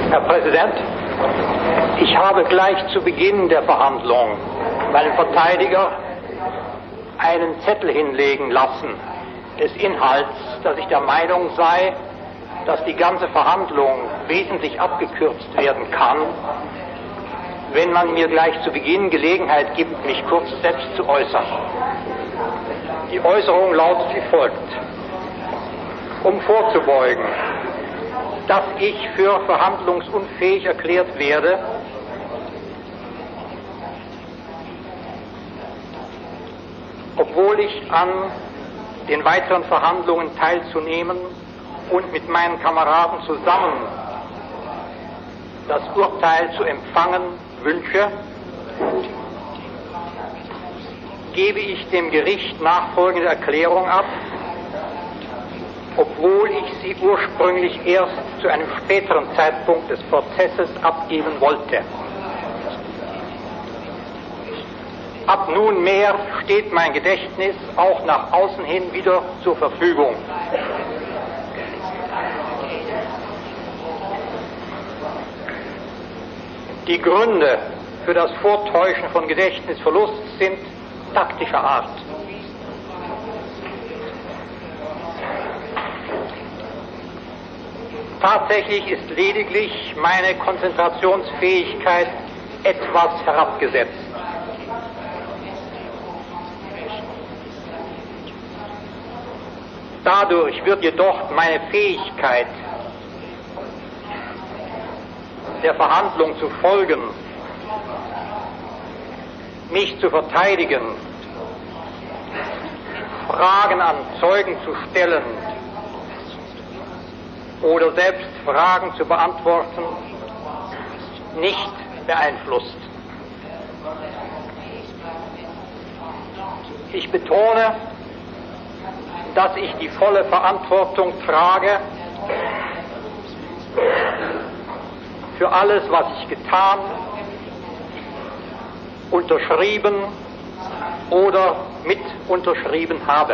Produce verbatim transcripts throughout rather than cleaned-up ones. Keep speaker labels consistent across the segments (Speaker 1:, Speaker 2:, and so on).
Speaker 1: Herr Präsident, ich habe gleich zu Beginn der Verhandlung meinem Verteidiger einen Zettel hinlegen lassen des Inhalts, dass ich der Meinung sei, dass die ganze Verhandlung wesentlich abgekürzt werden kann, wenn man mir gleich zu Beginn Gelegenheit gibt, mich kurz selbst zu äußern. Die Äußerung lautet wie folgt: Um vorzubeugen, dass ich für verhandlungsunfähig erklärt werde, obwohl ich an den weiteren Verhandlungen teilzunehmen und mit meinen Kameraden zusammen das Urteil zu empfangen wünsche, gebe ich dem Gericht nachfolgende Erklärung ab, obwohl ich sie ursprünglich erst zu einem späteren Zeitpunkt des Prozesses abgeben wollte. Ab nunmehr steht mein Gedächtnis auch nach außen hin wieder zur Verfügung. Die Gründe für das Vortäuschen von Gedächtnisverlust sind taktischer Art. Tatsächlich ist lediglich meine Konzentrationsfähigkeit etwas herabgesetzt. Dadurch wird jedoch meine Fähigkeit, der Verhandlung zu folgen, mich zu verteidigen, Fragen an Zeugen zu stellen oder selbst Fragen zu beantworten, nicht beeinflusst. Ich betone, dass ich die volle Verantwortung trage für alles, was ich getan, unterschrieben oder mit unterschrieben habe.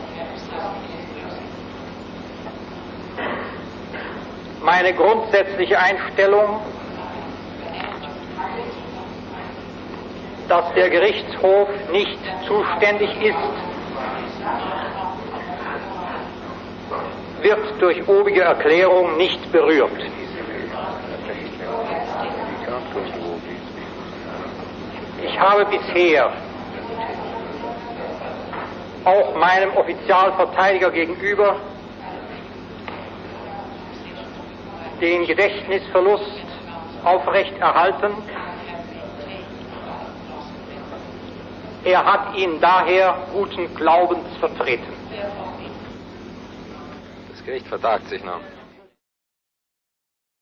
Speaker 1: Meine grundsätzliche Einstellung, dass der Gerichtshof nicht zuständig ist, wird durch obige Erklärung nicht berührt. Ich habe bisher auch meinem Offizialverteidiger gegenüber den Gedächtnisverlust aufrechterhalten. Er hat ihn daher guten Glaubens vertreten.
Speaker 2: Das Gericht vertagt sich noch.